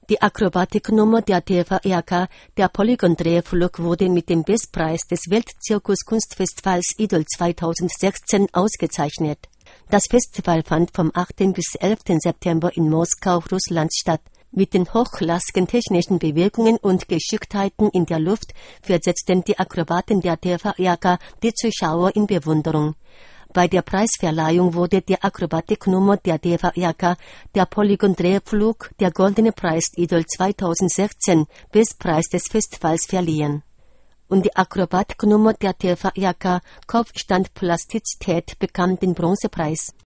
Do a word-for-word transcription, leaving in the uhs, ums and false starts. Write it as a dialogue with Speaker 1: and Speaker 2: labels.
Speaker 1: Die Akrobatiknummer der T V R K, der Polygon-Drehflug, wurde mit dem Bestpreis des Weltzirkus-Kunstfestivals Idol zweitausendsechzehn ausgezeichnet. Das Festival fand vom achten bis elften September in Moskau, Russland statt. Mit den hochklassigen technischen Bewegungen und Geschicktheiten in der Luft versetzten die Akrobaten der T V R K die Zuschauer in Bewunderung. Bei der Preisverleihung wurde der Akrobatiknummer der T V R K, der Polygon-Drehflug, der Goldene Preis Idol zweitausendsechzehn, Bestpreis des Festivals verliehen. Und die Akrobatiknummer der T V R K, Kopfstandplastizität, bekam den Bronzepreis.